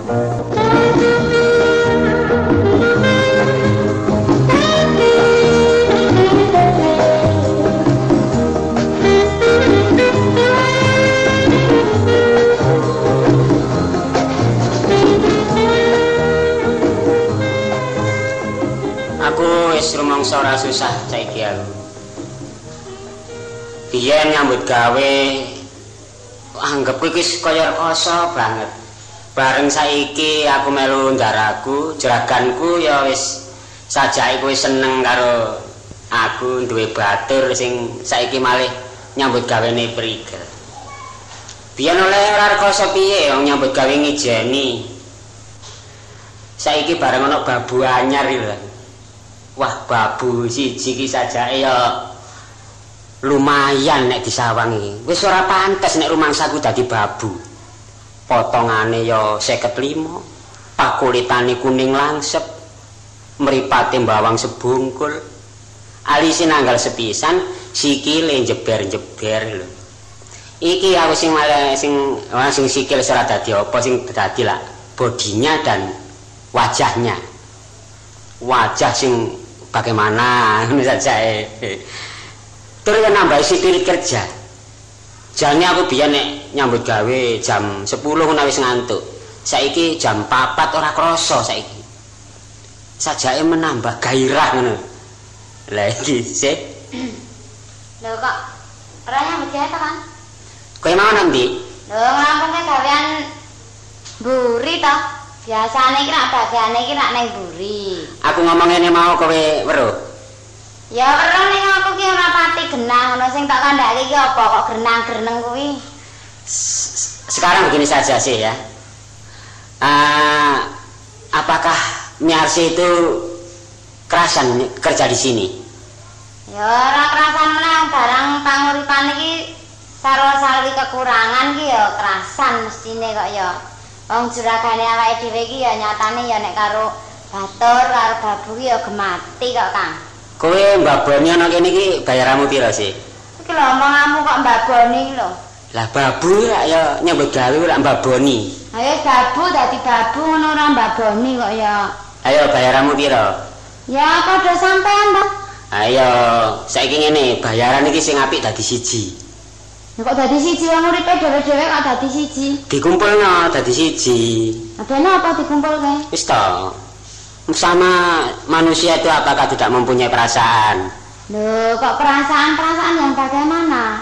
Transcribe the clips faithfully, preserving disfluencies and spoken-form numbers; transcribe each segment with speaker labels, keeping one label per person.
Speaker 1: Rumangsa ora susah saiki aku. Biyen nyambut gawe anggap kuwi wis kaya rekoso banget. Bareng saiki aku melu ndaraku, jeraganku ya wis sajake kowe seneng karo aku duwe batur sing saiki malih nyambut gawene prigel. Biyen oleh ora rekoso piye wong nyambut gawe ngijeni. Saiki bareng ana babu anyar iki. Wah, babu siji iki sajake ya lumayan nek disawang iki. Wis ora pantes nek rumangsaku dadi babu. Potongane ya seket lima, pakulitane kuning langsep, mripate bawang sebungkul. Alise nanggal sepisan, sikile jeber-jeber lho. Iki aku sing malah sing sing sikil ora dadi apa sing dadi lah bodinya dan wajahnya. Wajah sing bagaimana ngono saja eh. Terus nambah sikil kerja. Jane aku biyen nek nyambut gawe jam sepuluh ngono wis ngantuk. Saiki jam papat ora krasa saiki. Sajake menambah gairah ngono. Lah iki sih.
Speaker 2: Lho kok ora nyambut gawe ta kan?
Speaker 1: Kowe mau nanti?
Speaker 2: Lho nglampungke gawean mburi to. Biasane iki nek bagiane iki nek ning mburi. Aku
Speaker 1: ngomong ngene mau kowe weruh.
Speaker 2: Ya weruh ning aku ki ora pati genang ngono sing tak kandhake iki apa kok grenang-greneng kuwi.
Speaker 1: Sekarang begini saja sih ya. Uh, apakah Miarsi itu kerasan kerja di sini?
Speaker 2: Ya ora kerasan meneh barang panguripan iki sarwa-sarwi kekurangan ki ya kerasan mestine kok ya. Wong juragane awake dhewe iki ya nyatane ya nek karo batur karo babu ki ya gemati kok, Kang.
Speaker 1: Kowe mbaboni ana kene iki bayaranmu piro sih?
Speaker 2: Iki lho omonganmu kok mbaboni iki lho.
Speaker 1: Lah babu rak ya nyambut gawe rak mbaboni.
Speaker 2: Ayo babu dadi babu ngono ora mbaboni kok ya.
Speaker 1: Ayo bayaranmu piro?
Speaker 2: Ya padha sampean to.
Speaker 1: Ayo saiki ngene, bayaran iki sing apik dadi siji.
Speaker 2: Ya kok dadi siji wong uripe dhewe-dhewe kok dadi siji.
Speaker 1: Dikumpulno dadi siji.
Speaker 2: Apane apa dikumpulke?
Speaker 1: Wis to. Sama manusia itu apakah tidak mempunyai perasaan?
Speaker 2: Loh, kok perasaan-perasaan yang bagaimana?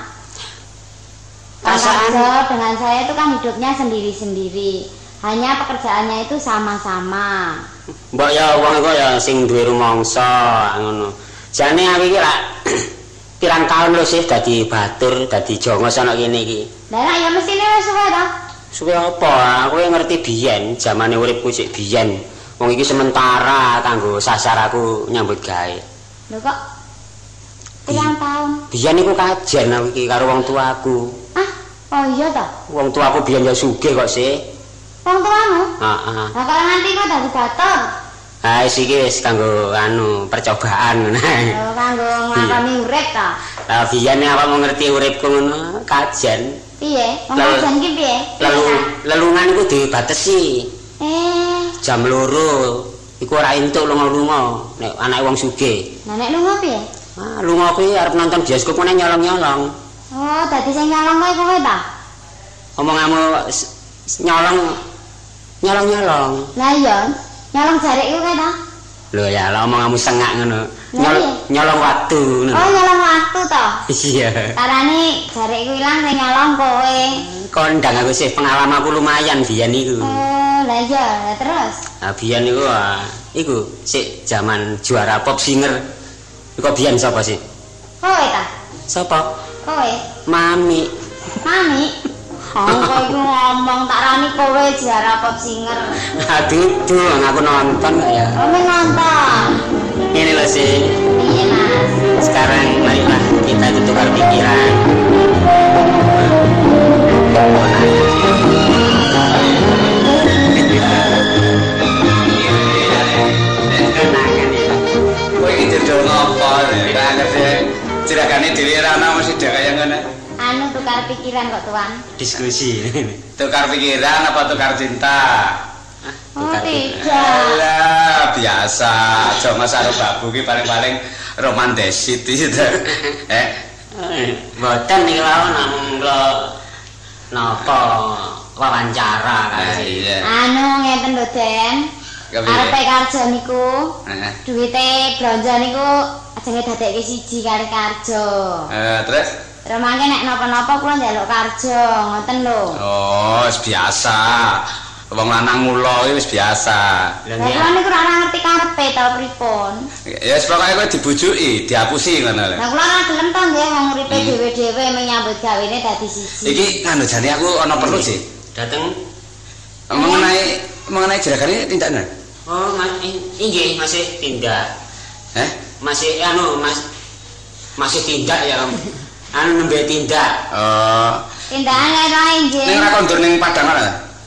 Speaker 1: Perasaan
Speaker 2: dengan saya itu kan hidupnya sendiri-sendiri. Hanya pekerjaannya itu sama-sama.
Speaker 1: Mbok ya wong kok ya sing duwe rumangsa ngono. Jane aku iki lak pirang taun lho sih dadi batur, dadi jongos ana kene iki.
Speaker 2: Lah ya mestine wis suwe ta?
Speaker 1: Suwe apa? Aku ngerti biyen, zamane uripku sik biyen. Wong iki sementara kanggo sasar aku nyambut gawe.
Speaker 2: Lho kok pirang taun?
Speaker 1: Biyen iku kajen aku iki karo wong tuaku.
Speaker 2: Ah, oh iya ta?
Speaker 1: Wong tuaku biyen ya sugih kok sih.
Speaker 2: Wong tuamu?
Speaker 1: Heeh.
Speaker 2: Lah kok nganti kok dadi batur?
Speaker 1: Ha wis iki wis kanggo anu percobaan ngono.
Speaker 2: Oh, kanggo nglakoni urip ta.
Speaker 1: Lah biyen apa mau ngerti uripku ngono kajen.
Speaker 2: Piye? Wong kajen ki piye?
Speaker 1: Lalu lelungan iku dibatesi.
Speaker 2: Eh,
Speaker 1: jam loro iku ora entuk lunga-lunga nek anake wong sugih.
Speaker 2: Lah nek lunga piye?
Speaker 1: Ah, lunga kuwi arep nonton bioskop meneh nyolong-nyolong.
Speaker 2: Oh, dadi sing nyolong kowe kowe ta?
Speaker 1: Omonganmu nyolong nyolong-nyolong.
Speaker 2: Lah iya. Nyolong jarik iku kae ta?
Speaker 1: Lho ya, lah omonganmu sengak ngono. Nyol, nyolong waktu ngono.
Speaker 2: Oh, nyolong waktu to?
Speaker 1: Iya.
Speaker 2: Karane jarik iku ilang sing nyolong kowe.
Speaker 1: Kondang aku sih pengalamanku lumayan biyen iku.
Speaker 2: Oh, lah iya, lah terus.
Speaker 1: Ah biyen iku ah, iku sik zaman juara pop singer. Iku biyen sapa sih?
Speaker 2: Kowe ta?
Speaker 1: Sapa?
Speaker 2: Kowe.
Speaker 1: Mami.
Speaker 2: Mami. Oh, kowe iku ngomong tak rani kowe juara pop singer.
Speaker 1: Aduh, tuh aku nonton kok ya.
Speaker 2: Oh, nonton.
Speaker 1: Ini loh sih.
Speaker 2: Iya, Mas.
Speaker 1: Sekarang marilah kita itu tukar pikiran.
Speaker 3: Kowe iki dodol ngopo? Ora ngerti. Jeragane dhewe ra ana mesti dhek kaya ngene.
Speaker 2: Anu tukar pikiran kok, Tuan.
Speaker 1: Diskusi.
Speaker 3: Tukar pikiran apa tukar cinta?
Speaker 2: Oh, tidak.
Speaker 3: Lah, biasa. Aja Mas karo babu ki paling-paling romantis itu. Eh,
Speaker 1: mboten niki lawan namung kula napa wawancara kasih.
Speaker 3: Iya.
Speaker 2: Anu ngeten lho, Den. Arepe karja niku.
Speaker 3: Heeh.
Speaker 2: Duwite blanja niku ajenge dadekke siji kali karja.
Speaker 3: Eh, terus
Speaker 2: Terus mangke nek napa-napa kula njaluk karja, ngoten lho.
Speaker 3: oh, wis biasa. Wong lanang mulo wis biasa.
Speaker 1: Lha
Speaker 2: Lah kula niku ora ngerti karepe ta pripun.
Speaker 3: Ya wis pokoke kowe dibujuki, diapusi ngono lho.
Speaker 2: Lah kula ora gelem to nggih wong uripe dhewe-dhewe menyambut gawene dadi siji.
Speaker 3: Iki nganu jane aku ana perlu sih.
Speaker 1: dateng
Speaker 3: Mengenai mengenai jerakane tindakan.
Speaker 1: oh mas inggih masih tindak.
Speaker 3: Eh?
Speaker 1: Masih anu Mas masih tindak ya. Anu nembe tindak.
Speaker 3: Oh.
Speaker 2: Tindakan lain nggih.
Speaker 3: Ning ra kondur ning Padang ora?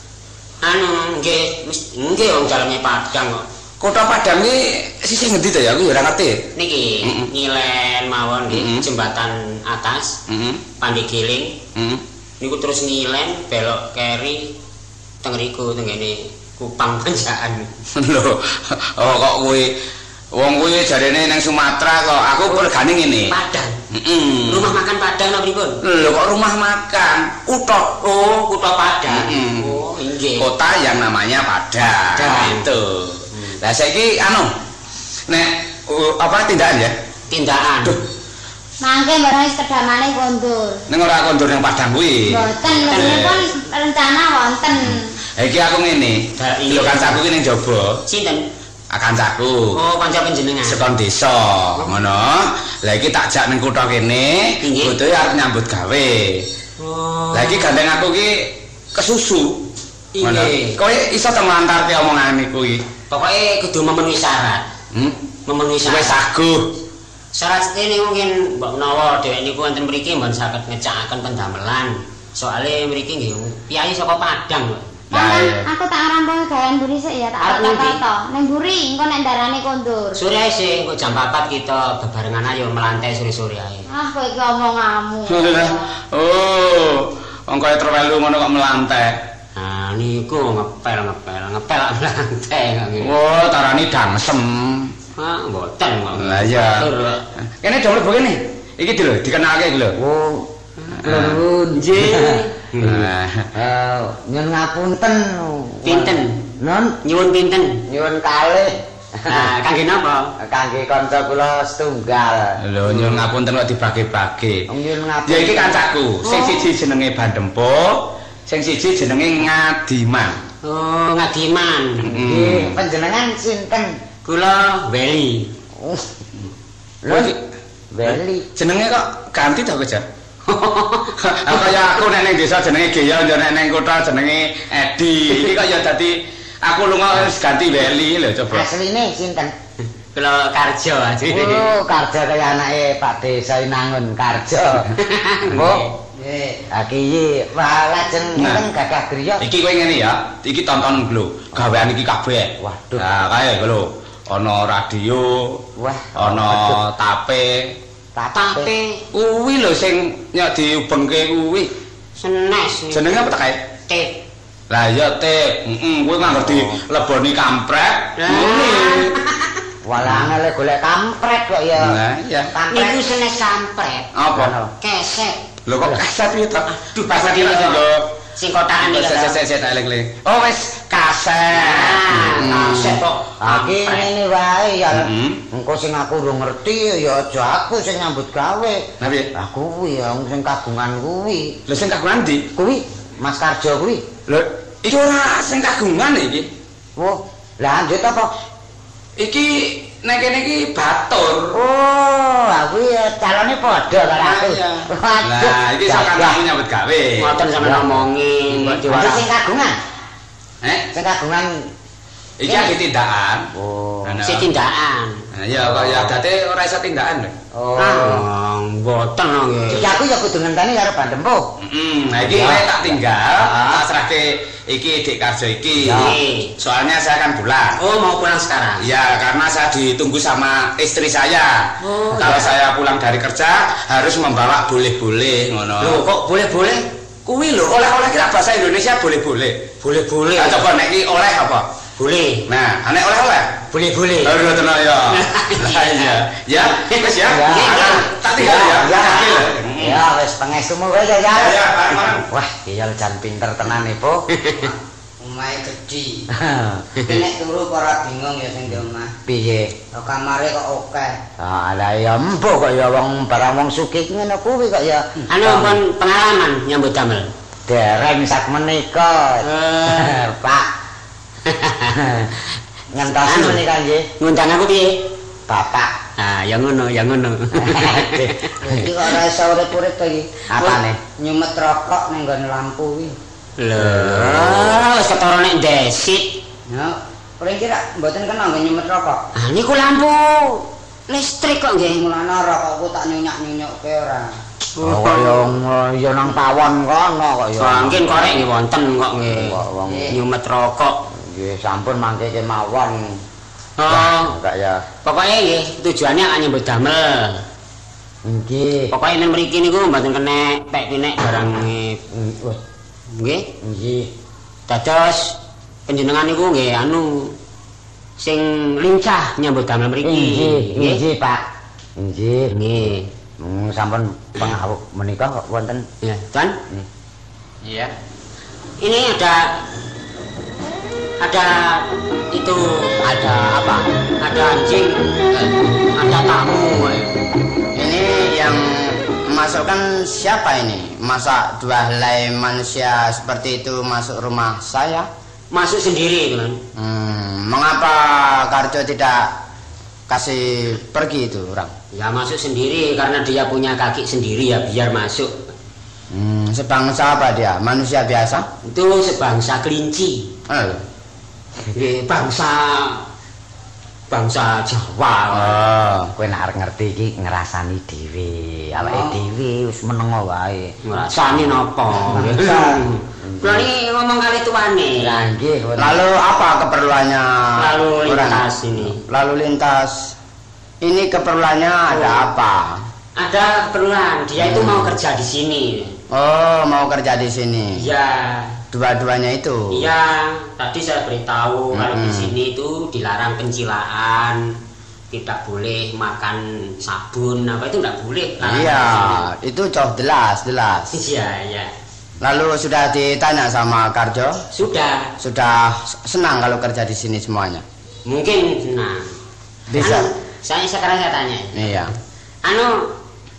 Speaker 1: Anu nggih nggih wong daleme Padang kok.
Speaker 3: Kota Padang iki sisih ngendi to ya aku ora ngerti.
Speaker 1: Niki
Speaker 3: Mm -mm.
Speaker 1: ngilen mawon nggih
Speaker 3: Mm -mm.
Speaker 1: jembatan atas
Speaker 3: Heeh.
Speaker 1: Pandigiling
Speaker 3: Heeh.
Speaker 1: niku terus ngilen belok keri teng riku tenggene Kupang Panjaan.
Speaker 3: Lho, oh kok kuwi wong kuwi jarene ning Sumatera kok aku regane ngene.
Speaker 1: Padang.
Speaker 3: Heeh.
Speaker 1: Rumah makan Padang napa pripun?
Speaker 3: Lho kok rumah makan, kutha.
Speaker 1: Oh, Kutha Padang.
Speaker 3: Mm-mm.
Speaker 1: Oh, inggih.
Speaker 3: Kota yang namanya Padang.
Speaker 1: Padang.
Speaker 3: Itu. Lah saiki anu nek uh, apa tindakan ya?
Speaker 1: Tindakan.
Speaker 3: Duh,
Speaker 2: Mangke barang wis kedamane kondur.
Speaker 3: ning ora kondur ning Padang kuwi.
Speaker 2: Mboten menipun rencana wonten.
Speaker 3: Ha iki aku ngene.
Speaker 1: Da, iya.
Speaker 3: Lho kancaku ki ning jaba.
Speaker 1: Sinten?
Speaker 3: Ah, kancaku.
Speaker 1: Oh, kanca panjenengan.
Speaker 3: Sekon desa ngono. Lah iki tak jak ning kutha kene,
Speaker 1: Inggih.
Speaker 3: butuhe arep nyambut gawe.
Speaker 1: Oh.
Speaker 3: Lah iki gandeng aku ki kesusu. Ngono.
Speaker 1: Inggih.
Speaker 3: Kowe iso ta nglantarke omongan iku iki?
Speaker 1: Pokoke kudu memenuhi syarat.
Speaker 3: Hmm?
Speaker 1: Memenuhi
Speaker 3: Kowe
Speaker 1: syarat.
Speaker 3: saguh.
Speaker 1: Syarat ini mungkin mbok menawa dhewek niku wonten mriki mboten saged ngecakaken pendamelan. Soale mriki nggih piyai saka Padang kok.
Speaker 3: Nah,
Speaker 2: Kan
Speaker 3: iya.
Speaker 2: aku tak rampung gawean mburi sik ya tak
Speaker 1: Arep
Speaker 2: tak
Speaker 1: ngendi?
Speaker 2: to. Ning mburi engko nek darane kondur.
Speaker 1: Sore sih engko jam papat kita bebarengan ayo melantai sore-sore ae.
Speaker 2: Ah kowe iki omonganmu.
Speaker 3: Oh, wong kaya terwelu ngono kok melantai.
Speaker 1: Nah niku ngepel ngepel ngepel lak melantai kok nggih.
Speaker 3: Oh, tarani dangsem.
Speaker 1: Ah mboten kok.
Speaker 3: Lah iya.
Speaker 1: Atur.
Speaker 3: Kene dong mlebu kene. Iki lho dikenalke iki lho.
Speaker 4: Oh, nuwun
Speaker 1: Nggih.
Speaker 3: Nah,
Speaker 4: Eh, nyuwun ngapunten.
Speaker 1: Pinten?
Speaker 4: Non,
Speaker 1: Nyuwun pinten?
Speaker 4: nyuwun kalih.
Speaker 1: Nah, kangge napa?
Speaker 4: Kangge kanca kula setunggal.
Speaker 3: lho nyuwun ngapunten kok dibagi-bagi.
Speaker 4: Nyuwun ngapunten.
Speaker 3: Ya iki kancaku, sing
Speaker 1: Oh.
Speaker 3: siji jenenge Bandempo, sing siji jenenge Ngadiman.
Speaker 1: Oh, Ngadiman.
Speaker 4: Nggih, panjenengan sinten?
Speaker 1: Kula Weli.
Speaker 4: Oh.
Speaker 3: Kowe
Speaker 4: Lho,
Speaker 3: iki
Speaker 4: Beli.
Speaker 3: jenenge kok ganti ta kowe, Jar? Kaya aku nek ning desa jenenge Geyo, yo nek ning kutha jenenge Edi. Iki kok ya dadi aku lunga wis ganti Weli lho coba.
Speaker 4: Asline sinten?
Speaker 1: Kula Karjo aja.
Speaker 4: Oh, Karja kaya anake Pak Desa Inangun Karja. Mbok. Nggih. Aki wah lajeng
Speaker 3: Nah.
Speaker 4: ngeten gagah griya.
Speaker 3: Iki kowe ngene ya, iki tonton lho, gawean iki kabeh.
Speaker 4: Waduh.
Speaker 3: Nah, kae lho, ana radio,
Speaker 4: Wah,
Speaker 3: ana tape.
Speaker 1: Tape
Speaker 3: Kuwi lho sing nyok diubengke kuwi.
Speaker 1: senes.
Speaker 3: Jenenge apa ta kae?
Speaker 1: Tip.
Speaker 3: Lah ya tip, heeh, kuwi nganggo dileboni kampret.
Speaker 1: Lah.
Speaker 3: Ngene.
Speaker 4: Walah angel golek kampret kok ya.
Speaker 3: Nah, iya.
Speaker 1: Niku
Speaker 4: Kampret.
Speaker 1: senes kampret.
Speaker 3: Apa?
Speaker 1: Keset.
Speaker 3: Lho kok kaset piye to?
Speaker 1: Aduh,
Speaker 3: kaset
Speaker 1: kaset
Speaker 3: iki
Speaker 1: iki.
Speaker 3: lho.
Speaker 1: Sing kotakan iki.
Speaker 3: Sik sik sik tak eling-eling. Oh wis kaset.
Speaker 1: Ah,
Speaker 3: Mm.
Speaker 1: kaset kok.
Speaker 4: Aki
Speaker 1: kampret.
Speaker 4: ngene wae ya.
Speaker 3: Mm-mm.
Speaker 4: Engko sing aku ora ngerti ya aja aku sing nyambut gawe.
Speaker 3: Nah piye?
Speaker 4: Lah kuwi ya wong sing kagungan kuwi.
Speaker 3: Lho sing kagungan ndi?
Speaker 4: Kuwi Mas Karjo kuwi.
Speaker 3: Lho iki ora sing kagungan iki.
Speaker 4: Wah, lah lanjut apa?
Speaker 3: Iki nek kene iki batur.
Speaker 4: Oh, aku ya calone padha karo aku.
Speaker 3: Iya.
Speaker 4: Waduh.
Speaker 3: Lah iki sok
Speaker 4: gagah.
Speaker 3: kancamu nyambut gawe.
Speaker 1: Ngoten sampe ngomongi mbok
Speaker 4: Nanti
Speaker 1: diwaras.
Speaker 4: sing kagungan.
Speaker 3: Eh,
Speaker 4: Sing kagungan.
Speaker 3: iki ade tindakan.
Speaker 4: Oh.
Speaker 3: Nah,
Speaker 1: Si tindakan.
Speaker 3: Nah, ya kok ya dadi ora iso tindakan lho.
Speaker 4: Oh.
Speaker 1: Ah, mboten nggih.
Speaker 4: Iki aku ya kudu ngenteni karo Bandempo.
Speaker 3: Heeh, nah iki
Speaker 4: Ya.
Speaker 3: kowe tak tinggal,
Speaker 4: Ah.
Speaker 3: tak serahke iki Dik Karjo iki.
Speaker 1: Ya.
Speaker 3: Soalnya saya akan pulang.
Speaker 1: Oh, mau pulang sekarang.
Speaker 3: Ya, karena saya ditunggu sama istri saya.
Speaker 1: Oh,
Speaker 3: Kalau
Speaker 1: ya.
Speaker 3: saya pulang dari kerja harus membawa boleh-boleh ngono.
Speaker 1: Loh, kok boleh-boleh?
Speaker 3: Kuwi lho oleh-oleh kira bahasa Indonesia boleh-boleh.
Speaker 1: Boleh-boleh.
Speaker 3: Ah coba nek iki oleh apa?
Speaker 1: Boleh.
Speaker 3: Nah, nek oleh-oleh
Speaker 1: boleh-boleh.
Speaker 3: Aduh tenan ya. Lah iya. Ya, wis ya. Tak tinggal ya.
Speaker 4: Ya, ya wis pengestumu kowe ya.
Speaker 3: Ya, bareng-bareng.
Speaker 4: Wah, iya jan pinter tenan ibu.
Speaker 5: Omahe gedhi. Nek turu ora bingung ya sing di omah.
Speaker 4: Piye?
Speaker 5: Kamare kok akeh.
Speaker 4: Ah, lah ya empo kok ya wong barang wong sugih ngono kuwi kok ya.
Speaker 1: Anu pun pengalaman nyambut damel.
Speaker 4: Dereng sak menika. Pak. Ngentosi menika nggih.
Speaker 1: Ngundang aku piye?
Speaker 4: Bapak.
Speaker 1: Ah, ya ngono, ya ngono.
Speaker 5: Iki kok ora iso urip-urip to iki.
Speaker 4: Apane?
Speaker 5: Nyumet rokok ning nggon lampu kuwi.
Speaker 1: Lho, wis ketara nek ndesit.
Speaker 5: Ya, paling kira mboten kena nggo nyumet rokok.
Speaker 1: Ah, niku lampu listrik kok nggih.
Speaker 5: Mulane rokokku tak nyunyak-nyunyukke ora.
Speaker 4: Oh, kok ya ya nang pawon kono kok ya.
Speaker 1: Mungkin korek nggih wonten kok nggih.
Speaker 4: Kok wong
Speaker 1: Nyumet rokok.
Speaker 4: nggih sampun mangke kemawon.
Speaker 1: Oh,
Speaker 4: enggak ya.
Speaker 1: Pokoknya nggih tujuannya akan nyambut damel.
Speaker 4: Nggih.
Speaker 1: Pokoknya yen mriki niku mboten kena pek kinek barang nggih.
Speaker 4: Nggih.
Speaker 1: Dados panjenengan niku nggih anu sing lincah nyambut damel mriki.
Speaker 4: Nggih, nggih Pak. Nggih.
Speaker 1: Nggih.
Speaker 4: Hmm, sampun pengawuk menika kok wonten.
Speaker 1: Ya, Tuan.
Speaker 3: Iya.
Speaker 1: Ini ada ada itu
Speaker 4: Ada apa?
Speaker 1: ada anjing, ada tamu.
Speaker 5: Ini yang masukkan siapa ini? Masa dua helai manusia seperti itu masuk rumah saya?
Speaker 1: Masuk sendiri, Tuan.
Speaker 5: Hmm, mengapa Karjo tidak kasih pergi itu orang?
Speaker 1: Ya masuk sendiri karena dia punya kaki sendiri ya biar masuk.
Speaker 5: Hmm, sebangsa apa dia? Manusia biasa?
Speaker 1: Itu sebangsa kelinci.
Speaker 5: Eh.
Speaker 1: Nggih, bangsa bangsa Jawa.
Speaker 4: Oh, kowe nek arep ngerti iki ngrasani dhewe. Awake dhewe wis menengo wae.
Speaker 1: Ngrasani napa? Kulo iki ngomong kali tuane.
Speaker 4: Lah nggih.
Speaker 5: Lalu apa keperluannya?
Speaker 1: Lalu
Speaker 5: orang?
Speaker 1: lintas ini.
Speaker 5: Lalu lintas. Ini keperluannya ada apa?
Speaker 1: Ada keperluan, dia itu mau kerja di sini.
Speaker 5: Oh, mau kerja di sini.
Speaker 1: Iya.
Speaker 5: Dua-duanya itu.
Speaker 1: Iya, tadi saya beritahu
Speaker 5: Hmm.
Speaker 1: kalau di sini itu dilarang pencilaan, tidak boleh makan sabun, apa itu tidak boleh. Larangan
Speaker 5: Iya,
Speaker 1: di sini.
Speaker 5: itu jauh jelas, jelas.
Speaker 1: Iya, iya.
Speaker 5: Lalu sudah ditanya sama Karjo?
Speaker 1: Sudah.
Speaker 5: Sudah senang kalau kerja di sini semuanya?
Speaker 1: Mungkin nah.
Speaker 5: Bisa.
Speaker 1: Anu, saya sekarang saya tanya.
Speaker 5: Iya.
Speaker 1: Anu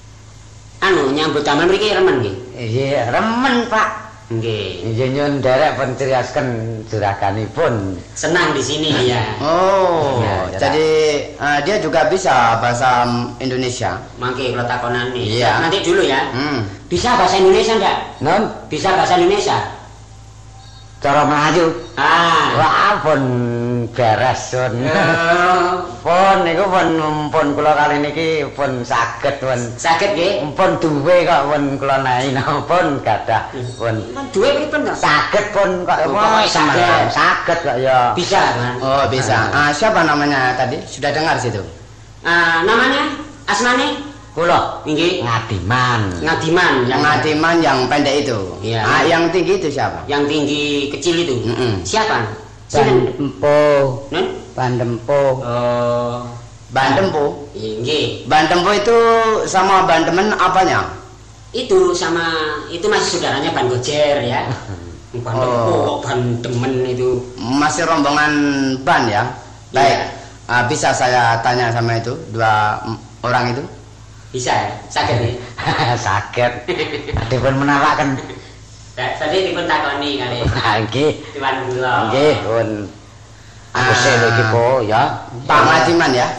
Speaker 1: anu nyambut damel mriki remen nggih?
Speaker 4: Iya, remen, Pak.
Speaker 1: Nggih.
Speaker 4: Nggih nyun derek pun criyosken juraganipun.
Speaker 1: Senang di sini ya.
Speaker 5: Oh,
Speaker 4: Ya,
Speaker 5: jadi uh, dia juga bisa bahasa Indonesia.
Speaker 1: Mangke kula takonane.
Speaker 5: Iya.
Speaker 1: Nanti dulu ya.
Speaker 5: Hmm.
Speaker 1: Bisa bahasa Indonesia ndak?
Speaker 4: Non,
Speaker 1: Bisa bahasa Indonesia?
Speaker 4: cara Melayu.
Speaker 1: Ah.
Speaker 4: Wah, pun beres pun.
Speaker 1: Oh,
Speaker 4: Pun niku pun pun kula kali niki pun saged pun.
Speaker 1: sakit nggih.
Speaker 4: Pun duwe kok pun kula naina pun gadah pun.
Speaker 1: Duwe pripun to?
Speaker 4: Saged pun kok
Speaker 1: Oh,
Speaker 4: apa
Speaker 1: pokoknya saged.
Speaker 4: saged kok ya.
Speaker 1: Bisa kan?
Speaker 5: Oh, bisa. Ah, siapa namanya tadi? Sudah dengar situ?
Speaker 1: Ah, namanya asmane
Speaker 4: Kula
Speaker 1: nggih
Speaker 4: Ngadiman.
Speaker 1: Ngadiman
Speaker 5: Yang Ngadiman yang pendek itu.
Speaker 1: Iya.
Speaker 5: Ah, yang tinggi itu siapa?
Speaker 1: yang tinggi kecil itu.
Speaker 5: Mm-mm.
Speaker 1: Siapa? Sinten?
Speaker 5: Bandempo.
Speaker 1: Nun?
Speaker 5: Bandempo.
Speaker 1: Oh,
Speaker 5: Bandempo.
Speaker 1: nggih.
Speaker 5: Bandempo itu sama Bandemen apanya?
Speaker 1: Itu sama itu masih saudaranya Ban Gojer ya. Ban
Speaker 5: Oh.
Speaker 1: oh. Ban Demen itu.
Speaker 5: Masih rombongan ban ya? Baik. Ah, bisa saya tanya sama itu dua mm, orang itu?
Speaker 1: Bisa ya? Sakit ya?
Speaker 4: Saged. Dipun menawaken.
Speaker 1: Tadi dipun takoni kali.
Speaker 4: Nggih.
Speaker 1: Tuan kula.
Speaker 4: Nggih, pun. Aku
Speaker 5: Ah.
Speaker 4: sele iki po ya.
Speaker 5: Pak Ngadiman ya?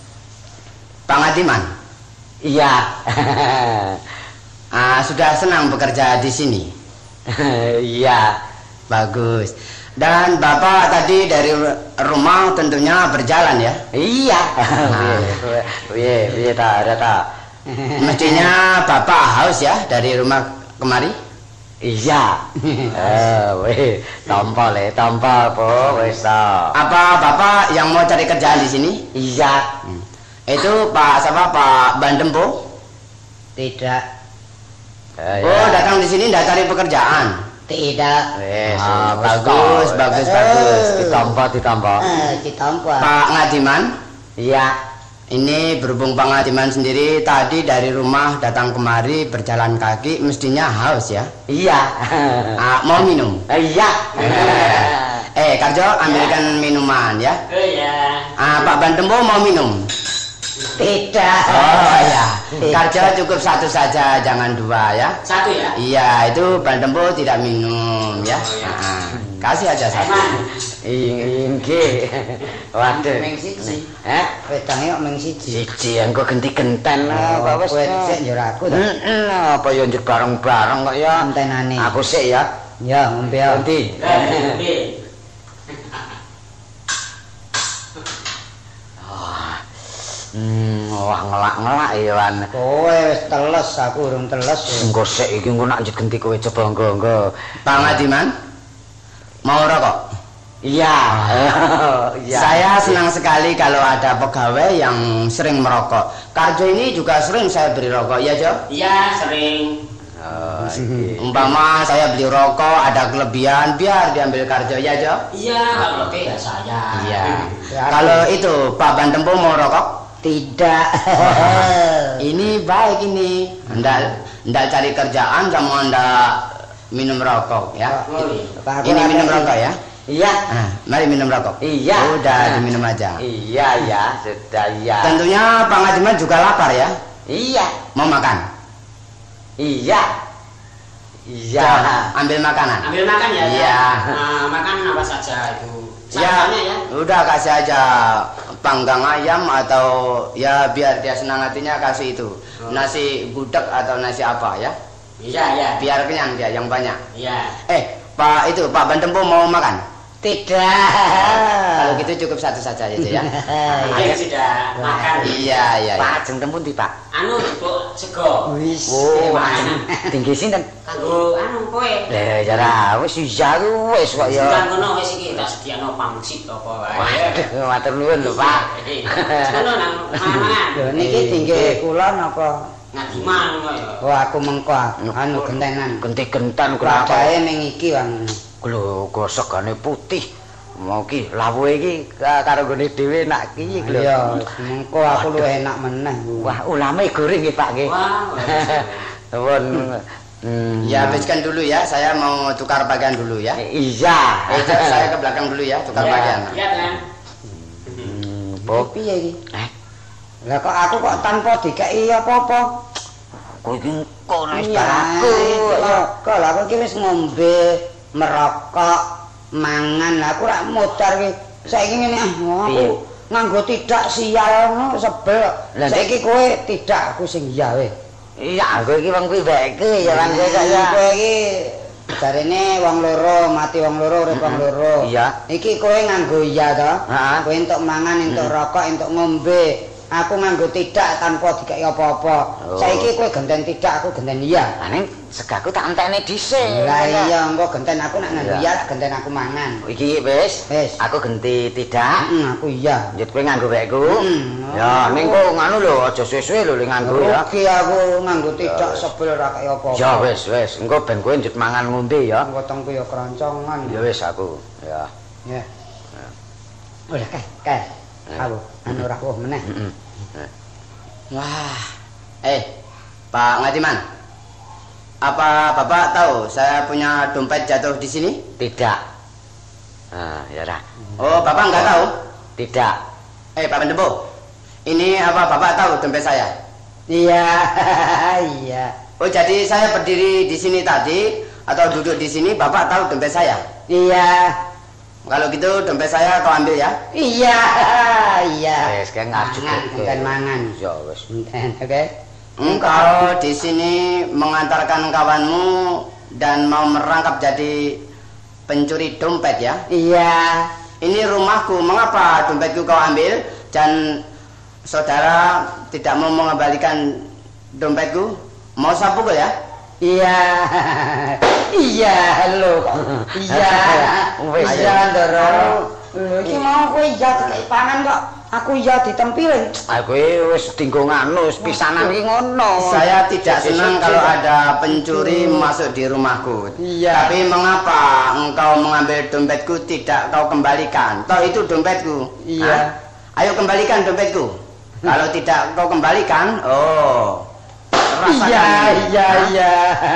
Speaker 5: Pak Ngadiman.
Speaker 4: Iya.
Speaker 5: Ah, sudah senang bekerja di sini.
Speaker 4: Iya.
Speaker 5: Bagus. Dan Bapak tadi dari rumah tentunya berjalan ya?
Speaker 4: Iya. Piye, piye ta, ada ta.
Speaker 5: Mestinya Bapak haus ya dari rumah kemari?
Speaker 4: Iya. Eh, weh, tampa le, tampa po wis ta.
Speaker 5: Apa Bapak yang mau cari kerjaan di sini?
Speaker 4: Iya.
Speaker 5: Itu Pak siapa Pak Bandempo?
Speaker 6: Tidak.
Speaker 5: Oh, datang di sini enggak cari pekerjaan.
Speaker 4: Tidak.
Speaker 5: Wes, ah, bagus, bagus, bagus.
Speaker 4: Ditampa, ditampa.
Speaker 2: Eh, ditampa.
Speaker 5: Pak Ngadiman?
Speaker 4: Iya.
Speaker 5: Ini berhubung Pak Ngadiman sendiri tadi dari rumah datang kemari berjalan kaki, mestinya haus ya?
Speaker 4: Iya.
Speaker 5: Ah, mau minum?
Speaker 4: Iya.
Speaker 5: Eh, Karjo, ambilkan minuman ya.
Speaker 1: Oh ya.
Speaker 5: Ah, Pak Bantembo mau minum?
Speaker 4: Tidak.
Speaker 5: Oh ya. Karjo cukup satu saja, jangan dua ya.
Speaker 1: Satu ya?
Speaker 5: Iya, itu Bantembo tidak minum ya. Ah, kasih aja satu.
Speaker 4: Inggih. Waduh.
Speaker 5: Meng siji.
Speaker 4: Heh,
Speaker 5: Wedange kok meng siji.
Speaker 4: siji engko ganti genten apa wis.
Speaker 5: Kowe sik njur aku ta.
Speaker 4: Heeh, apa yo njur bareng-bareng kok ya.
Speaker 5: Entenane.
Speaker 4: Aku sik ya.
Speaker 5: Ya, ngombe ya.
Speaker 4: Ganti. Hmm, wah ngelak-ngelak ya wan.
Speaker 5: Kowe wis teles, aku urung teles.
Speaker 4: Engko sik iki engko nak njut ganti kowe coba engko-engko.
Speaker 5: Pak Ngadiman, mau rokok?
Speaker 4: Iya. Iya.
Speaker 5: Saya senang sekali kalau ada pegawai yang sering merokok. Karjo ini juga sering saya beri rokok, ya Jo?
Speaker 1: Iya, sering.
Speaker 4: Oh, iki.
Speaker 5: Umpama saya beli rokok ada kelebihan biar diambil Karjo, ya Jo?
Speaker 1: Iya, kalau oke ya saya.
Speaker 5: Iya. Kalau itu Pak Bantempo mau rokok?
Speaker 4: Tidak.
Speaker 5: Ini baik ini. Ndak ndak cari kerjaan sama ndak minum rokok ya.
Speaker 1: Oh, iya.
Speaker 5: Ini minum rokok ya.
Speaker 4: Iya.
Speaker 5: Nah, mari minum rokok.
Speaker 4: Iya.
Speaker 5: Udah diminum aja.
Speaker 4: Iya ya, sudah ya.
Speaker 5: Tentunya Pak Ngadiman juga lapar ya.
Speaker 4: Iya.
Speaker 5: Mau makan?
Speaker 4: Iya. Iya.
Speaker 5: Coba, ambil makanan.
Speaker 1: Ambil makan ya?
Speaker 5: Iya.
Speaker 1: Nah, makan apa saja itu?
Speaker 5: Ya,
Speaker 1: Sayangnya ya.
Speaker 5: udah kasih aja panggang ayam atau ya biar dia senang hatinya kasih itu.
Speaker 1: Oh.
Speaker 5: Nasi gudeg atau nasi apa ya?
Speaker 1: Iya, iya.
Speaker 5: Biar kenyang dia yang banyak.
Speaker 1: Iya.
Speaker 5: Eh, Pak itu Pak Bantempo mau makan?
Speaker 4: Tidak.
Speaker 5: Kalau gitu cukup satu saja itu ya.
Speaker 1: Oke, sudah makan.
Speaker 5: Iya, iya. iya.
Speaker 4: Pak jeng tempun di Pak.
Speaker 1: Anu, Bu, sego.
Speaker 4: Wis.
Speaker 1: Oh,
Speaker 4: tinggi sinten?
Speaker 1: Kanggo anu kowe.
Speaker 4: Lah ya ra wis iya wis kok ya.
Speaker 1: Sedang kono wis iki tak sediakno pangsit apa wae.
Speaker 4: Waduh, matur nuwun lho Pak.
Speaker 1: Kono nang mangan.
Speaker 5: Lho niki tinggi kula napa?
Speaker 1: Ngadiman kok ya.
Speaker 5: Oh, aku mengko anu gentenan.
Speaker 4: Genti-gentan
Speaker 5: Kulae
Speaker 4: kula.
Speaker 5: ning iki wang.
Speaker 4: Lho, gosokane putih. Mau ki lawuhe iki karo gone dhewe nak ki lho.
Speaker 5: Iya, mengko aku luwih enak meneh.
Speaker 4: Wah, ulame goreng nggih Pak nggih.
Speaker 1: Wah.
Speaker 4: Nuwun. Hmm.
Speaker 5: Ya habiskan dulu ya, saya mau tukar pakaian dulu ya.
Speaker 4: Iya.
Speaker 5: Eh, saya ke belakang dulu ya, tukar pakaian.
Speaker 1: Iya, kan.
Speaker 4: Hmm,
Speaker 5: Oh, piye iki?
Speaker 4: Eh,
Speaker 5: Lah kok aku kok tanpa dikeki apa-apa?
Speaker 4: kowe iki kok wis
Speaker 5: Iya,
Speaker 4: aku.
Speaker 5: kok lah aku iki wis ngombe, merokok, mangan. Lah aku rak modar iki. Saiki ngene ah, aku nganggo tidak sial ngono sebel.
Speaker 4: Lah,
Speaker 5: Saiki kowe tidak, aku sing iya weh.
Speaker 4: Iya, kowe iki wong pindhake ya lan kowe kaya.
Speaker 5: Kowe iki jarene wong loro, mati wong loro, urip wong loro.
Speaker 4: Iya.
Speaker 5: Iki kowe nganggo iya to?
Speaker 4: Heeh.
Speaker 5: Kowe entuk mangan, entuk rokok, entuk ngombe. Aku nganggo tidak tanpa dikeki apa-apa.
Speaker 4: Oh.
Speaker 5: Saiki kowe genten tidak, aku genten iya.
Speaker 4: Ning segaku tak entekne dhisik.
Speaker 5: Lah iya, engko genten aku nak nganggo
Speaker 4: Iya.
Speaker 5: iya, genten aku mangan.
Speaker 4: Iki wis.
Speaker 5: Wis.
Speaker 4: Aku genti tidak.
Speaker 5: Heeh, aku iya.
Speaker 4: Njut kowe nganggo wekku.
Speaker 5: Mm,
Speaker 4: Ya,
Speaker 5: oh.
Speaker 4: ning kok nganu lho, aja suwe-suwe lho ning nganggo ya.
Speaker 5: Rugi aku nganggo tidak sebel ora kaya apa-apa.
Speaker 4: Ya wis, wis. Engko ben kowe njut mangan ngombe ya.
Speaker 5: Wetengku ya keroncongan.
Speaker 4: Ya wis aku. Ya.
Speaker 5: Ya. Udah kae, kae. Aku anu ora kuah meneh.
Speaker 4: Heeh.
Speaker 5: Wah. Eh, Pak Ngadiman. Apa Bapak tahu saya punya dompet jatuh di sini?
Speaker 4: Tidak. Ah, ya ra.
Speaker 5: Oh, Bapak nggak tahu?
Speaker 4: Tidak.
Speaker 5: Eh, Pak Bantempo. Ini apa Bapak tahu dompet saya?
Speaker 4: Iya, iya.
Speaker 5: Oh, jadi saya berdiri di sini tadi atau duduk di sini Bapak tahu dompet saya?
Speaker 4: Iya.
Speaker 5: Kalau gitu dompet saya kau ambil ya?
Speaker 4: Iya, iya. Wes kayak ngajuk
Speaker 5: Mangan, enten mangan.
Speaker 4: Ya wes.
Speaker 5: Enten, oke? Engkau di sini mengantarkan kawanmu dan mau merangkap jadi pencuri dompet ya?
Speaker 4: Iya.
Speaker 5: Ini rumahku, mengapa dompetku kau ambil dan saudara tidak mau mengembalikan dompetku? Mau saya pukul ya?
Speaker 4: Iya. Iya, lho. Iya. Wis
Speaker 5: Iya,
Speaker 4: Ndoro.
Speaker 5: Lho, iki mau kowe iya dikek pangan kok aku iya ditempiling.
Speaker 4: Ah kowe wis dinggo nganu wis pisanan iki ngono.
Speaker 6: Saya tidak senang kalau ada pencuri masuk di rumahku.
Speaker 5: Iya.
Speaker 6: Tapi mengapa engkau mengambil dompetku tidak kau kembalikan? Toh itu dompetku.
Speaker 5: Iya.
Speaker 6: Hah? Ayo kembalikan dompetku. Kalau tidak kau kembalikan, oh. Rasakan.
Speaker 5: Iya, iya, iya.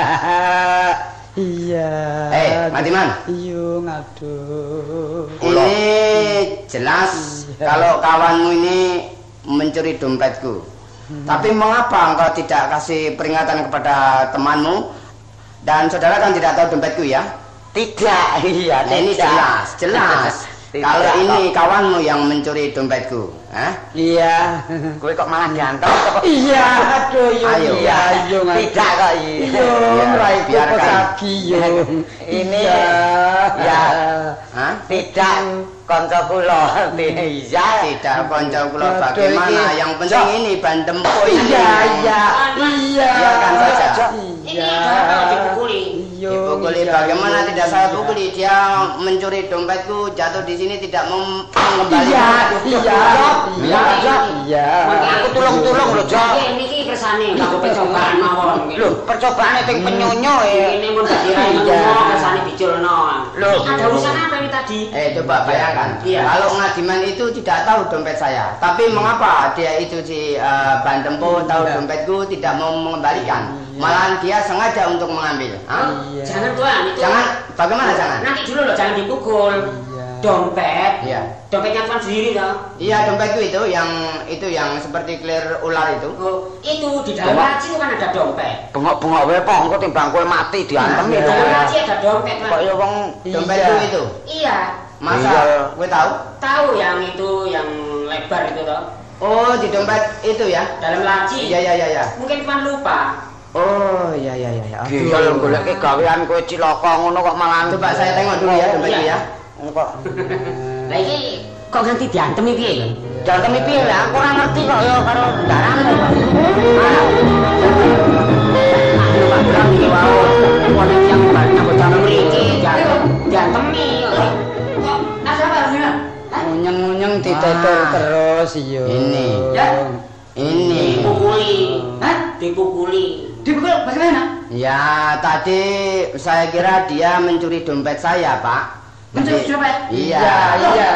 Speaker 5: Iya.
Speaker 6: Eh, Matiman.
Speaker 5: Iya, ngaduh.
Speaker 6: Ini jelas kalau kawanmu ini mencuri dompetku. Hmm. Tapi mengapa engkau tidak kasih peringatan kepada temanmu? Dan saudara kan tidak tahu dompetku ya?
Speaker 4: Tidak, iya,
Speaker 6: Nah, ini jelas, jelas. Kalau ini kawanmu yang mencuri dompetku, eh?
Speaker 4: Iya. Kowe kok malah nyantok kok.
Speaker 5: Iya, aduh yo.
Speaker 6: Ayo.
Speaker 5: Iya, yo.
Speaker 4: Tidak kok iya.
Speaker 5: Yo, rai
Speaker 6: biarkan.
Speaker 5: lagi yo.
Speaker 4: Ini
Speaker 5: ya.
Speaker 6: Hah?
Speaker 4: Tidak kanca kula. Iya.
Speaker 6: Tidak konco kula
Speaker 5: Aduh,
Speaker 6: bagaimana?
Speaker 5: ini-
Speaker 6: Yang penting
Speaker 5: Cok.
Speaker 6: ini ban dempo ini.
Speaker 5: Iya, iya. Iya.
Speaker 6: Biarkan saja.
Speaker 1: Ini
Speaker 5: Iya.
Speaker 1: jangan dipukuli.
Speaker 5: Iya.
Speaker 6: Dipukuli
Speaker 5: iya,
Speaker 6: bagaimana
Speaker 5: iya,
Speaker 6: tidak saya
Speaker 5: iya.
Speaker 6: pukuli, dia mencuri dompetku, jatuh di sini tidak mem- mengembalikan.
Speaker 5: Iya, iya. Iya, iya. Iya.
Speaker 4: Aku tulung-tulung lho, Jok.
Speaker 1: Iki niki kersane kanggo percobaan mawon.
Speaker 4: Lho, percobaane ping penyonyo ya.
Speaker 1: Ini mun dadi rai
Speaker 5: Iya.
Speaker 1: ngono kersane diculno.
Speaker 4: Loh.
Speaker 1: Ada urusan apa ini tadi?
Speaker 6: Eh coba bayangkan,
Speaker 1: Iya.
Speaker 6: kalau Ngadiman itu tidak tahu dompet saya, tapi mengapa dia itu si uh, Ban Dempo tahu dompetku tidak mau mengembalikan, malahan dia sengaja untuk mengambil. Hah?
Speaker 5: Iya.
Speaker 1: Jangan tuan, itu
Speaker 6: Jangan, bagaimana jangan?
Speaker 1: nanti dulu loh, jangan dipukul.
Speaker 5: Iya.
Speaker 1: Dompet,
Speaker 6: Iya.
Speaker 1: dompetnya tuan sendiri toh.
Speaker 6: Iya dompetku itu yang itu yang seperti clear ular itu.
Speaker 1: Oh, itu di dalam
Speaker 4: Bapak.
Speaker 1: laci itu kan ada dompet.
Speaker 4: Bengok-bengok wae po engko timbang kowe mati diantem
Speaker 1: Di
Speaker 4: itu.
Speaker 1: dalam laci ada dompet
Speaker 4: Kok
Speaker 1: Mas.
Speaker 4: ya wong
Speaker 6: Dompetku
Speaker 5: Iya.
Speaker 6: itu.
Speaker 1: Iya,
Speaker 6: Masa
Speaker 4: Iya.
Speaker 6: gue tahu?
Speaker 1: tahu yang itu yang lebar itu toh.
Speaker 6: Oh di dompet itu ya?
Speaker 1: Dalam laci.
Speaker 6: Iya iya iya. iya.
Speaker 1: Mungkin tuan lupa.
Speaker 6: Oh iya iya iya.
Speaker 4: gil goleke gawean kowe cilaka ngono kok malah.
Speaker 6: Coba saya tengok dulu ya dompetku ya.
Speaker 4: Kok
Speaker 1: Lah iki kok ganti diantem iki piye lho?
Speaker 4: jantem piye lah aku ora ngerti kok ya karo darahmu.
Speaker 1: Ayo Pak Bram iki wae. Wong yang balik nang jalan mriki diantemi. Kok ada apa sih?
Speaker 5: Ngunyeng-ngunyeng ditetur terus iya.
Speaker 6: Ini.
Speaker 1: Ya.
Speaker 6: Ini.
Speaker 1: Dipukuli. Hah? Dipukuli. Dipukul bagaimana?
Speaker 6: Ya tadi saya kira dia mencuri dompet saya Pak.
Speaker 1: Mencuri
Speaker 6: Jadi-
Speaker 1: dompet?
Speaker 6: Iya.
Speaker 5: Iya.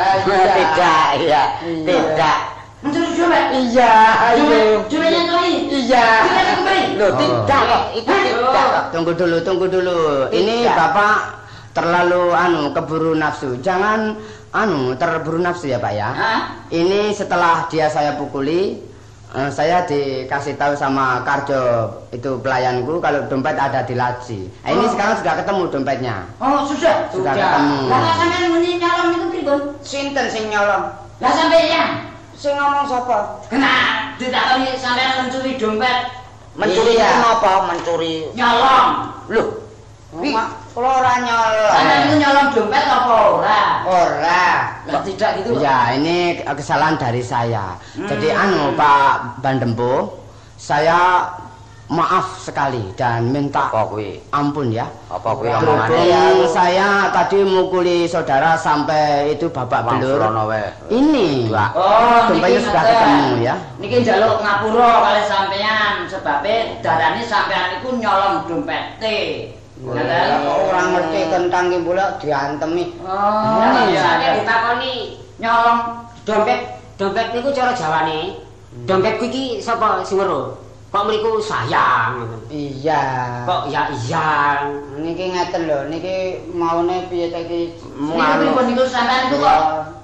Speaker 4: Tidak, iya. Tidak.
Speaker 1: Mencuri dompet?
Speaker 5: Iya, ayo.
Speaker 1: Dompetnya kembali.
Speaker 5: Iya.
Speaker 1: Dompetnya kembali.
Speaker 4: Loh, tidak kok. Itu tidak kok.
Speaker 6: Tunggu dulu, tunggu dulu. Ini
Speaker 4: Tidak.
Speaker 6: Bapak terlalu anu keburu nafsu. Jangan anu terburu nafsu ya Pak ya.
Speaker 1: Hah?
Speaker 6: Ini setelah dia saya pukuli, eh, saya dikasih tahu sama Karjo itu pelayanku kalau dompet ada di laci. Nah, ini
Speaker 1: Oh.
Speaker 6: sekarang sudah ketemu dompetnya.
Speaker 1: Oh, sudah.
Speaker 6: Sudah ketemu.
Speaker 1: Lah kok sampean muni nyolong niku pripun?
Speaker 5: Sinten sing nyolong?
Speaker 1: Lah sampeyan
Speaker 5: Sing ngomong sapa?
Speaker 1: kena ditakoni sampean mencuri dompet.
Speaker 4: Mencuri
Speaker 6: Iya.
Speaker 4: itu apa? Mencuri.
Speaker 1: Nyolong.
Speaker 4: Loh,
Speaker 5: Mak, kula ora nyolong.
Speaker 1: Sampean niku nyolong dompet apa ora?
Speaker 5: Ora.
Speaker 1: Lah tidak gitu.
Speaker 6: Ya, ini kesalahan dari saya. Jadi anu Pak Bandempo, saya maaf sekali dan minta
Speaker 4: apa kuwi?
Speaker 6: ampun ya.
Speaker 4: Apa kuwi
Speaker 6: Berhubung
Speaker 4: omongane?
Speaker 6: saya tadi mukuli saudara sampai itu babak belur.
Speaker 4: Mangsulono wae.
Speaker 6: Ini
Speaker 4: Dua.
Speaker 1: Oh,
Speaker 6: dompetnya
Speaker 1: niki
Speaker 6: sudah
Speaker 1: ngoten.
Speaker 6: ketemu ya.
Speaker 1: Niki njaluk ngapura kalih sampean sebabe darane sampean iku nyolong dompete. Ngoten.
Speaker 5: Kok ora ngerti kentang ki bolak diantemi.
Speaker 1: Oh,
Speaker 5: Ini
Speaker 1: iya.
Speaker 5: sampean
Speaker 1: ditakoni nyolong dompet. Dompet niku cara Jawane. Dompetku iki sapa sing weruh? Kok mriku sayang.
Speaker 5: Iya.
Speaker 1: Kok ya iya.
Speaker 5: Niki ngeten lho, niki maune piye ta iki?
Speaker 1: Niku niku sampean niku kok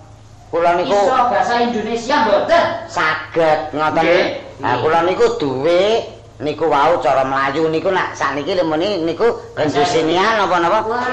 Speaker 4: Kula niku
Speaker 1: iso bahasa Indonesia mboten?
Speaker 4: saged ngoten.
Speaker 1: Nggih.
Speaker 4: Nah, kula niku duwe niku wau cara Melayu niku nak sakniki lemene niku Indosinia napa-napa.
Speaker 1: Wah,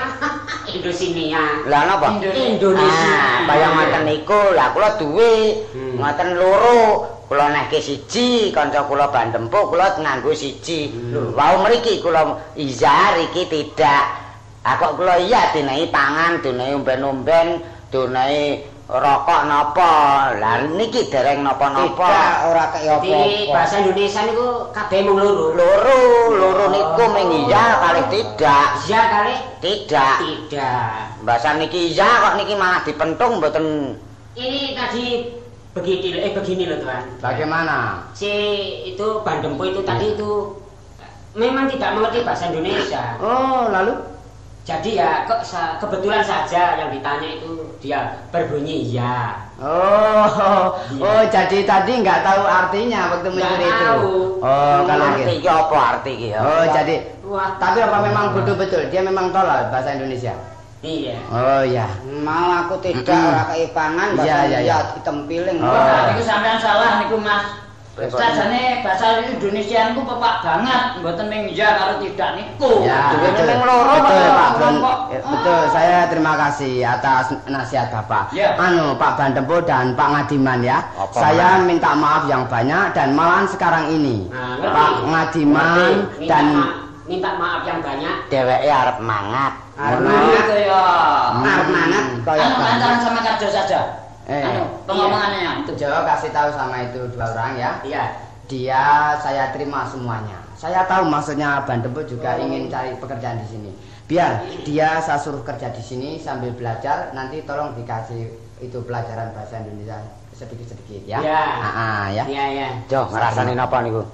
Speaker 1: Indonesia.
Speaker 4: Lah napa?
Speaker 1: Indonesia.
Speaker 4: Ah, kaya ngoten niku. Lah kula duwe
Speaker 1: Hmm.
Speaker 4: ngoten loro. Kula nehke siji, kanca kula Bandempo kula nganggo siji. Lho, wau mriki kula izar iki tidak. Ah kok kula iya dinehi pangan, dinehi omben-omben, dinehi rokok napa. Lah niki dereng
Speaker 5: Tidak,
Speaker 4: napa-napa.
Speaker 5: ora kaya
Speaker 1: Di
Speaker 5: apa-apa.
Speaker 1: bahasa Indonesia niku kabeh mung loro.
Speaker 4: Loro, loro niku ming iya kali tidak.
Speaker 1: Iya kali
Speaker 4: Tidak.
Speaker 1: tidak.
Speaker 4: Bahasa niki iya kok niki malah dipentung mboten.
Speaker 1: Ini tadi Begini, eh begini loh Tuan.
Speaker 6: Bagaimana?
Speaker 1: Si itu Bandempo itu tadi itu memang tidak mengerti bahasa Indonesia.
Speaker 6: Oh, lalu?
Speaker 1: Jadi ya kok kebetulan saja yang ditanya itu dia berbunyi ya.
Speaker 6: Oh,
Speaker 1: Iya.
Speaker 6: oh jadi tadi nggak tahu artinya waktu mencuri itu.
Speaker 1: tahu.
Speaker 6: Oh, kalau
Speaker 4: Arti
Speaker 6: gitu.
Speaker 4: iki apa arti iki ya?
Speaker 6: Oh, jadi
Speaker 1: Wah.
Speaker 6: tapi apa memang betul-betul dia memang tolol bahasa Indonesia?
Speaker 1: Iya.
Speaker 6: Oh, ya.
Speaker 5: Mau aku tidak ora kei pangan
Speaker 6: Iya,
Speaker 5: bahasa
Speaker 6: iya,
Speaker 5: ya
Speaker 6: iya.
Speaker 5: ditempiling.
Speaker 6: Oh.
Speaker 7: Nah, niku sampean salah niku Mas. Sajane bahasa Indonesia niku pepak banget, mboten ming ya karo tidak niku.
Speaker 6: Ya,
Speaker 4: Duwene
Speaker 6: betul.
Speaker 4: ning loro,
Speaker 6: Betul,
Speaker 4: Pak.
Speaker 6: Pak Bron.
Speaker 7: Kok.
Speaker 6: Eh, Betul, saya terima kasih atas nasihat Bapak.
Speaker 7: Ya.
Speaker 6: Anu, Pak Bandempo dan Pak Ngadiman ya.
Speaker 4: Apa,
Speaker 6: saya
Speaker 4: Mas?
Speaker 6: minta maaf yang banyak dan malahan sekarang ini
Speaker 1: Nah, ngerti.
Speaker 6: Pak Ngadiman
Speaker 1: Minta
Speaker 6: dan
Speaker 1: ma- minta maaf yang banyak.
Speaker 4: Dheweke arep mangat.
Speaker 5: Arep
Speaker 7: Nah,
Speaker 5: mangat,
Speaker 7: itu ya.
Speaker 5: arep mangat kaya
Speaker 7: Anu lantaran sama kerja saja.
Speaker 6: Eh,
Speaker 7: Anu, pengomongannya itu.
Speaker 6: Jo kasih tahu sama itu dua orang ya.
Speaker 1: Iya.
Speaker 6: Dia saya terima semuanya. Saya tahu maksudnya Bandempo juga ingin cari pekerjaan di sini. Biar dia saya suruh kerja di sini sambil belajar, nanti tolong dikasih itu pelajaran bahasa Indonesia sedikit-sedikit ya.
Speaker 1: Iya.
Speaker 6: Ah, ah, ya.
Speaker 1: Iya, iya.
Speaker 4: Jo, ngrasani napa niku?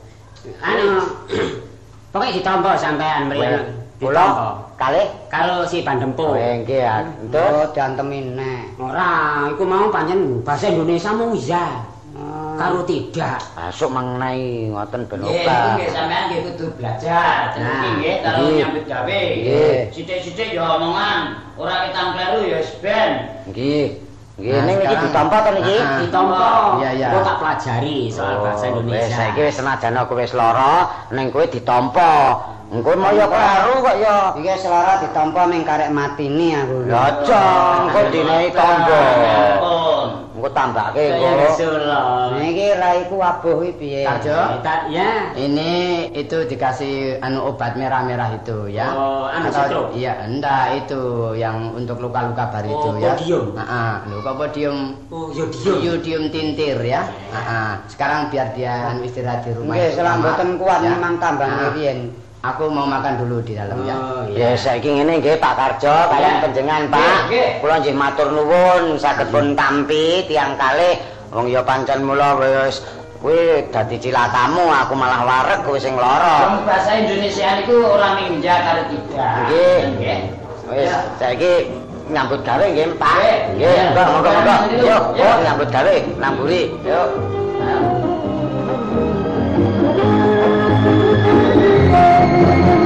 Speaker 1: Anu pokoknya ditompo sampean mrene.
Speaker 4: Kula kalih
Speaker 1: Kalau si Bandempo.
Speaker 4: Oh, nggih ya. Entuk.
Speaker 5: Oh, diantemin nek.
Speaker 1: Ora, iku mau pancen bahasa Indonesia mau iya. Karo tidak.
Speaker 4: Masuk mengenai ngoten ben
Speaker 7: Nggih,
Speaker 4: oka.
Speaker 7: nggih sampean nggih kudu belajar. Jadi nggih karo
Speaker 4: Nggih.
Speaker 7: nyambut gawe.
Speaker 4: Nggih.
Speaker 7: Sithik-sithik ya omongan, ora ketang kleru ya wis ben.
Speaker 4: Nggih. Nggih,
Speaker 6: Nah,
Speaker 4: ning iki
Speaker 6: sekarang-
Speaker 4: ditampa to niki?
Speaker 6: Ah, ah.
Speaker 1: Ditompo.
Speaker 6: Iya, iya.
Speaker 1: Kok tak pelajari soal bahasa
Speaker 4: Wis
Speaker 1: Indonesia.
Speaker 4: saiki wis senajan aku wis lara, ning kowe ditampa. Engko mau ya kleru kok ya.
Speaker 5: Iki selara ditampa ming karek matine aku.
Speaker 4: Ya aja, engko dinehi tangga.
Speaker 7: Pun.
Speaker 4: Engko tambake
Speaker 1: Kaya
Speaker 4: engko.
Speaker 1: Solo.
Speaker 5: Niki raiku wabuh iki piye?
Speaker 6: Tarjo.
Speaker 1: Kita ya.
Speaker 6: Ini itu dikasih anu obat merah-merah itu ya.
Speaker 1: Oh, anu
Speaker 6: Atau-
Speaker 1: sitro?
Speaker 6: Iya, enggak itu yang untuk luka-luka bar
Speaker 1: Oh,
Speaker 6: itu ya.
Speaker 1: podium.
Speaker 6: Heeh, luka podium.
Speaker 1: Oh, yodium.
Speaker 6: Yodium tintir ya. Heeh. Sekarang biar dia anu istirahat di rumah.
Speaker 5: Nggih,
Speaker 6: itu,
Speaker 5: selang
Speaker 6: Mama.
Speaker 5: mboten kuat
Speaker 6: Ya.
Speaker 5: memang tambang
Speaker 6: Nah,
Speaker 5: riyen.
Speaker 6: Aku mau makan dulu di dalam ya.
Speaker 1: Oh,
Speaker 4: Ya saiki ngene nggih Pak Karjo, kalian
Speaker 1: Iya.
Speaker 4: panjenengan
Speaker 7: Nggih,
Speaker 4: Pak.
Speaker 7: nggih.
Speaker 4: Kula nggih matur nuwun saged pun tampi tiyang kalih. Wong ya pancen mula wis kuwi dadi cilakamu, aku malah wareg kowe sing lara.
Speaker 7: Wong bahasa Indonesia niku ora mingja karo tidak.
Speaker 4: Nggih.
Speaker 7: Nggih.
Speaker 4: Wis
Speaker 7: Ya.
Speaker 4: saiki nyambut gawe nggih Pak.
Speaker 7: Nggih.
Speaker 4: Nggih,
Speaker 7: Ya.
Speaker 4: monggo monggo monggo.
Speaker 7: Yuk,
Speaker 4: Yuk,
Speaker 7: yuk.
Speaker 4: yuk nyambut gawe namburi. Yuk.
Speaker 7: Nah.